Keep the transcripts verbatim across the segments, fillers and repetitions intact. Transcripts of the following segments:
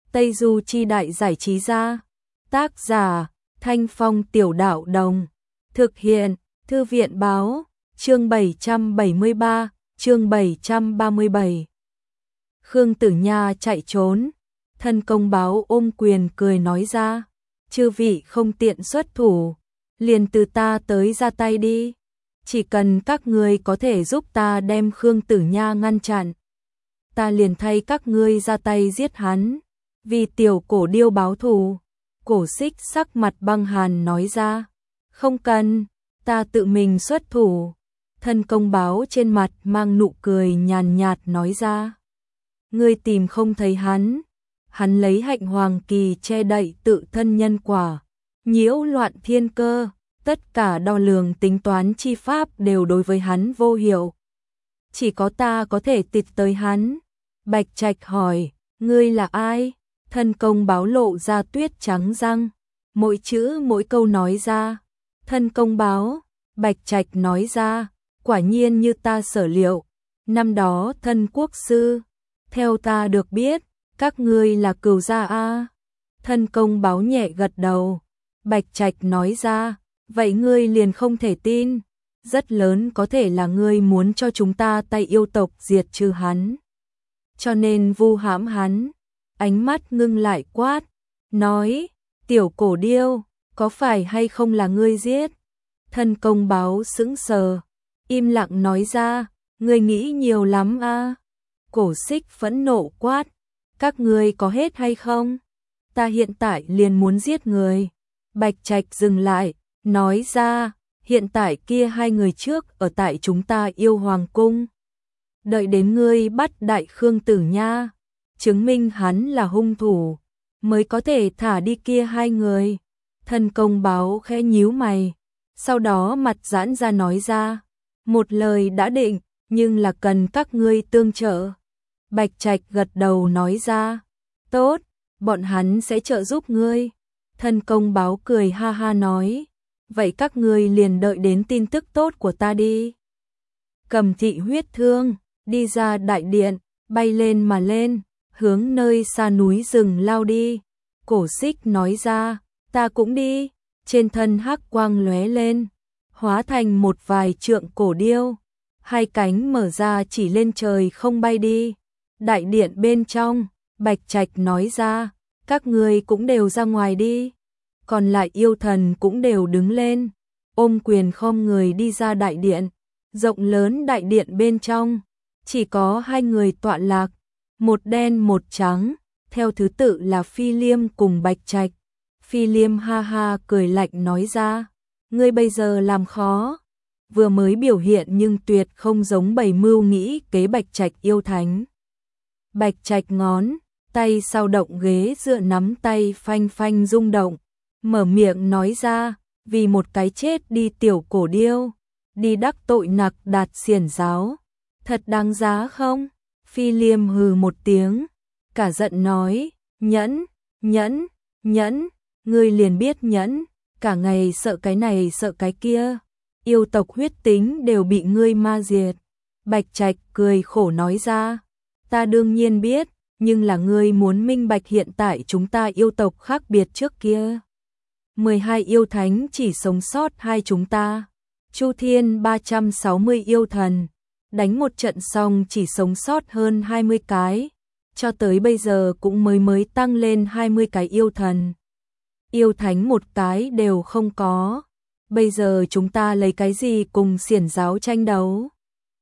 Tây Du Chi Đại Giải Trí Gia. Tác giả Thanh Phong Tiểu Đạo Đồng. Thực hiện Thư viện Báo. Chương bảy trăm bảy mươi ba, chương bảy trăm ba mươi bảy. Khương Tử Nha chạy trốn. Thân công báo ôm quyền cười nói ra, chư vị không tiện xuất thủ, liền từ ta tới ra tay đi. Chỉ cần các ngươi có thể giúp ta đem Khương Tử Nha ngăn chặn, ta liền thay các ngươi ra tay giết hắn, vì tiểu cổ điêu báo thù. Cổ Xích sắc mặt băng hàn nói ra, không cần, ta tự mình xuất thủ. Thân công báo trên mặt mang nụ cười nhàn nhạt nói ra, ngươi tìm không thấy hắn, hắn lấy hạnh hoàng kỳ che đậy tự thân nhân quả, nhiễu loạn thiên cơ, tất cả đo lường tính toán chi pháp đều đối với hắn vô hiệu. Chỉ có ta có thể tịt tới hắn. Bạch Trạch hỏi, ngươi là ai? Thân công báo lộ ra tuyết trắng răng, mỗi chữ mỗi câu nói ra. Thân công báo, Bạch Trạch nói ra, quả nhiên như ta sở liệu, năm đó thân quốc sư, theo ta được biết, các ngươi là cừu gia a. Thân công báo nhẹ gật đầu. Bạch Trạch nói ra, vậy ngươi liền không thể tin, rất lớn có thể là ngươi muốn cho chúng ta tay yêu tộc diệt trừ hắn, cho nên vu hãm hắn. Ánh mắt ngưng lại quát, nói, tiểu cổ điêu, có phải hay không là ngươi giết? Thân công báo sững sờ, im lặng nói ra, ngươi nghĩ nhiều lắm a. Cổ Xích phẫn nộ quát, các ngươi có hết hay không? Ta hiện tại liền muốn giết người. Bạch Trạch dừng lại, nói ra, hiện tại kia hai người trước ở tại chúng ta yêu hoàng cung. Đợi đến ngươi bắt đại Khương Tử Nha, chứng minh hắn là hung thủ, mới có thể thả đi kia hai người. Thân công báo khẽ nhíu mày, sau đó mặt giãn ra nói ra, một lời đã định, nhưng là cần các ngươi tương trợ. Bạch Trạch gật đầu nói ra, tốt, bọn hắn sẽ trợ giúp ngươi. Thân công báo cười ha ha nói, vậy các ngươi liền đợi đến tin tức tốt của ta đi. Cầm thị huyết thương, đi ra đại điện, bay lên mà lên, hướng nơi xa núi rừng lao đi. Cổ Xích nói ra, ta cũng đi. Trên thân hắc quang lóe lên, hóa thành một vài trượng cổ điêu, hai cánh mở ra chỉ lên trời không bay đi. Đại điện bên trong, Bạch Trạch nói ra, các ngươi cũng đều ra ngoài đi. Còn lại yêu thần cũng đều đứng lên, ôm quyền khom người đi ra đại điện. Rộng lớn đại điện bên trong, chỉ có hai người tọa lạc, một đen một trắng, theo thứ tự là Phi Liêm cùng Bạch Trạch. Phi Liêm ha ha cười lạnh nói ra, ngươi bây giờ làm khó, vừa mới biểu hiện nhưng tuyệt không giống bày mưu nghĩ kế Bạch Trạch yêu thánh. Bạch Trạch ngón tay sau động ghế dựa nắm tay phanh phanh rung động, mở miệng nói ra, vì một cái chết đi tiểu cổ điêu, đi đắc tội nặc đạt xiển giáo, thật đáng giá không? Phi Liêm hừ một tiếng, cả giận nói, nhẫn, nhẫn, nhẫn, ngươi liền biết nhẫn, cả ngày sợ cái này sợ cái kia, yêu tộc huyết tính đều bị ngươi ma diệt. Bạch Trạch cười khổ nói ra, ta đương nhiên biết, nhưng là ngươi muốn minh bạch hiện tại chúng ta yêu tộc khác biệt trước kia. mười hai yêu thánh chỉ sống sót hai chúng ta, Chu Thiên ba trăm sáu mươi yêu thần, đánh một trận xong chỉ sống sót hơn hai mươi cái, cho tới bây giờ cũng mới mới tăng lên hai mươi cái yêu thần. Yêu thánh một cái đều không có, bây giờ chúng ta lấy cái gì cùng xiển giáo tranh đấu?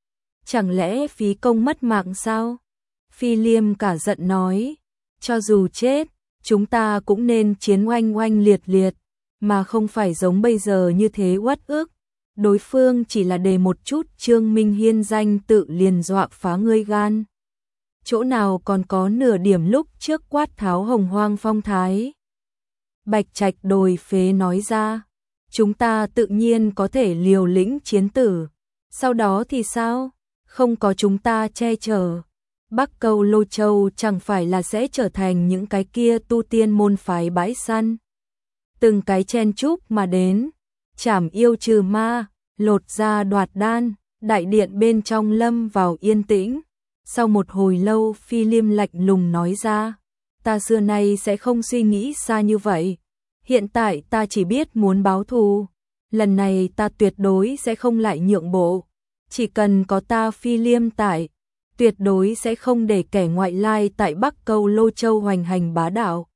Chẳng lẽ phí công mất mạng sao? Phi Liêm cả giận nói, cho dù chết, chúng ta cũng nên chiến oanh oanh liệt liệt, mà không phải giống bây giờ như thế uất ức. Đối phương chỉ là đề một chút Trương Minh Hiên danh tự liền dọa phá ngươi gan. Chỗ nào còn có nửa điểm lúc trước quát tháo hồng hoang phong thái. Bạch Trạch đồi phế nói ra, chúng ta tự nhiên có thể liều lĩnh chiến tử, sau đó thì sao? Không có chúng ta che chở, Bắc Câu Lô Châu chẳng phải là sẽ trở thành những cái kia tu tiên môn phái bãi săn. Từng cái chen chúc mà đến, chảm yêu trừ ma, lột da đoạt đan, đại điện bên trong lâm vào yên tĩnh. Sau một hồi lâu Phi Liêm lạnh lùng nói ra, ta xưa nay sẽ không suy nghĩ xa như vậy. Hiện tại ta chỉ biết muốn báo thù. Lần này ta tuyệt đối sẽ không lại nhượng bộ. Chỉ cần có ta Phi Liêm tại, tuyệt đối sẽ không để kẻ ngoại lai tại Bắc Câu Lô Châu hoành hành bá đạo.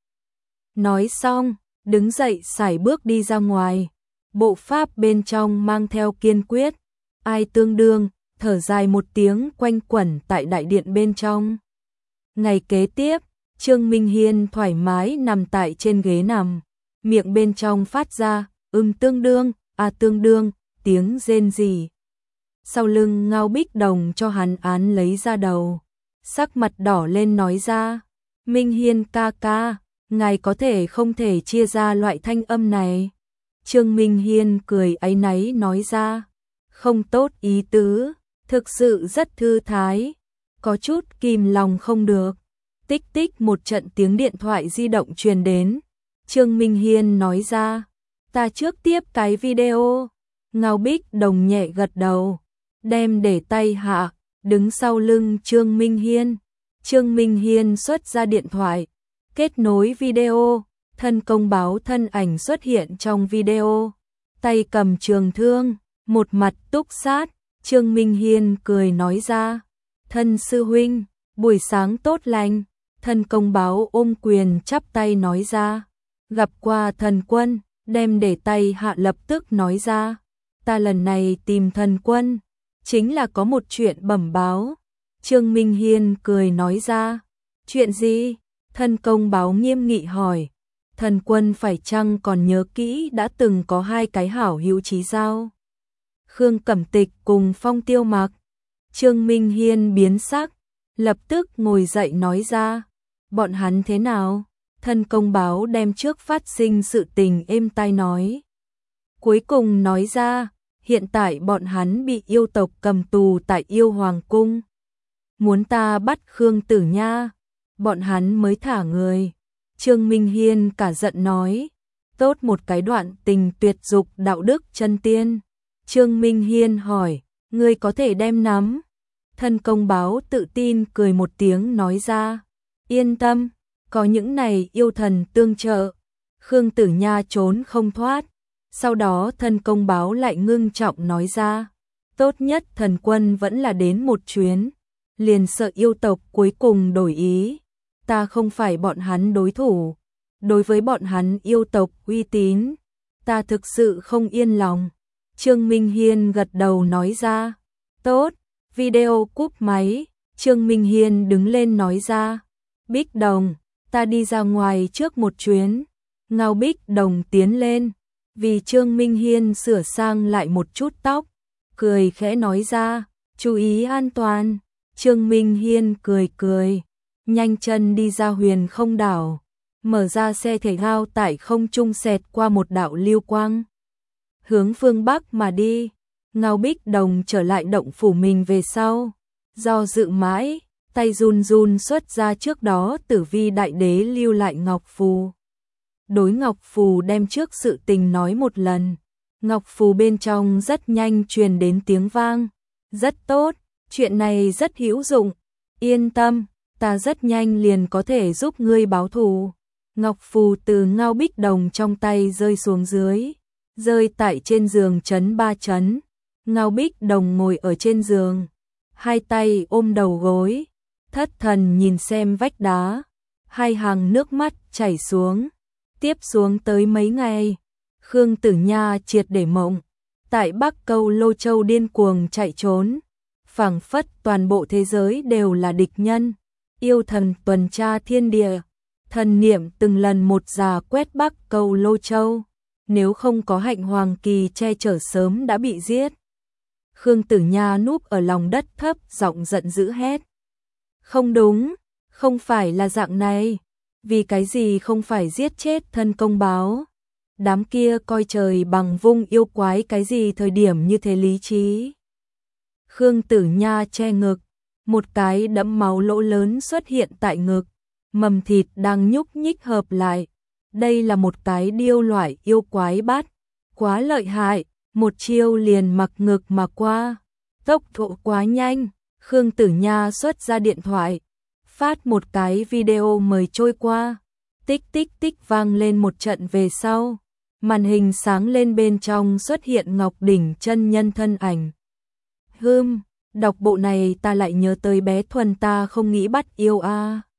Nói xong, đứng dậy sải bước đi ra ngoài. Bộ pháp bên trong mang theo kiên quyết. Ai tương đương, thở dài một tiếng quanh quẩn tại đại điện bên trong. Ngày kế tiếp, Trương Minh Hiên thoải mái nằm tại trên ghế nằm. Miệng bên trong phát ra, ừm tương đương, à tương đương, tiếng rên rỉ. Sau lưng Ngao Bích Đồng cho hắn án lấy ra đầu. Sắc mặt đỏ lên nói ra, Minh Hiên ca ca, ngài có thể không thể chia ra loại thanh âm này. Trương Minh Hiên cười áy náy nói ra, không tốt ý tứ, thực sự rất thư thái, có chút kìm lòng không được. Tích tích một trận tiếng điện thoại di động truyền đến. Trương Minh Hiên nói ra, ta trước tiếp cái video. Ngao Bích Đồng nhẹ gật đầu, đem để tay hạ, đứng sau lưng Trương Minh Hiên. Trương Minh Hiên xuất ra điện thoại, kết nối video, thân công báo thân ảnh xuất hiện trong video, tay cầm trường thương, một mặt túc sát. Trương Minh Hiên cười nói ra, thân sư huynh, buổi sáng tốt lành. Thân công báo ôm quyền chắp tay nói ra, gặp qua thần quân, đem để tay hạ lập tức nói ra, ta lần này tìm thần quân, chính là có một chuyện bẩm báo. Trương Minh Hiên cười nói ra, chuyện gì? Thân công báo nghiêm nghị hỏi, thần quân phải chăng còn nhớ kỹ đã từng có hai cái hảo hữu chí giao? Khương Cẩm Tịch cùng Phong Tiêu Mặc. Trương Minh Hiên biến sắc, lập tức ngồi dậy nói ra, bọn hắn thế nào? Thân công báo đem trước phát sinh sự tình êm tai nói. Cuối cùng nói ra, hiện tại bọn hắn bị yêu tộc cầm tù tại yêu hoàng cung. Muốn ta bắt Khương Tử Nha, bọn hắn mới thả người. Trương Minh Hiên cả giận nói, tốt một cái đoạn tình tuyệt dục đạo đức chân tiên. Trương Minh Hiên hỏi, ngươi có thể đem nắm? Thân công báo tự tin cười một tiếng nói ra, yên tâm, có những này yêu thần tương trợ, Khương Tử Nha trốn không thoát. Sau đó thân công báo lại ngưng trọng nói ra, tốt nhất thần quân vẫn là đến một chuyến, liền sợ yêu tộc cuối cùng đổi ý, ta không phải bọn hắn đối thủ, đối với bọn hắn yêu tộc uy tín, ta thực sự không yên lòng. Trương Minh Hiên gật đầu nói ra, tốt, video cúp máy. Trương Minh Hiên đứng lên nói ra, Bích Đồng, ta đi ra ngoài trước một chuyến. Ngao Bích Đồng tiến lên, vì Trương Minh Hiên sửa sang lại một chút tóc, cười khẽ nói ra, chú ý an toàn. Trương Minh Hiên cười cười, nhanh chân đi ra Huyền Không đảo, mở ra xe thể thao tại không trung xẹt qua một đạo lưu quang, hướng phương Bắc mà đi. Ngao Bích Đồng trở lại động phủ mình về sau, do dự mãi, tay run run xuất ra trước đó Tử Vi Đại Đế lưu lại ngọc phù. Đối ngọc phù đem trước sự tình nói một lần, ngọc phù bên trong rất nhanh truyền đến tiếng vang, rất tốt, chuyện này rất hữu dụng, yên tâm, ta rất nhanh liền có thể giúp ngươi báo thù. Ngọc phù từ Ngao Bích Đồng trong tay rơi xuống dưới, rơi tại trên giường chấn ba chấn. Ngao Bích Đồng ngồi ở trên giường, hai tay ôm đầu gối, thất thần nhìn xem vách đá, hai hàng nước mắt chảy xuống. Tiếp xuống tới mấy ngày, Khương Tử Nha triệt để mộng, tại Bắc Câu Lô Châu điên cuồng chạy trốn, phảng phất toàn bộ thế giới đều là địch nhân, yêu thần tuần tra thiên địa, thần niệm từng lần một già quét Bắc Câu Lô Châu, nếu không có Hạnh Hoàng Kỳ che chở sớm đã bị giết. Khương Tử Nha núp ở lòng đất thấp giọng giận dữ hét, không đúng, không phải là dạng này. Vì cái gì không phải giết chết thân công báo? Đám kia coi trời bằng vung yêu quái cái gì thời điểm như thế lý trí? Khương Tử Nha che ngực, một cái đẫm máu lỗ lớn xuất hiện tại ngực, mầm thịt đang nhúc nhích hợp lại. Đây là một cái điêu loại yêu quái bắt, quá lợi hại, một chiêu liền mặc ngực mà qua, tốc độ quá nhanh. Khương Tử Nha xuất ra điện thoại, phát một cái video mời trôi qua. Tích tích tích vang lên một trận về sau. Màn hình sáng lên, bên trong xuất hiện Ngọc Đỉnh chân nhân thân ảnh. Hưm, đọc bộ này ta lại nhớ tới bé Thuần ta không nghĩ bắt yêu a.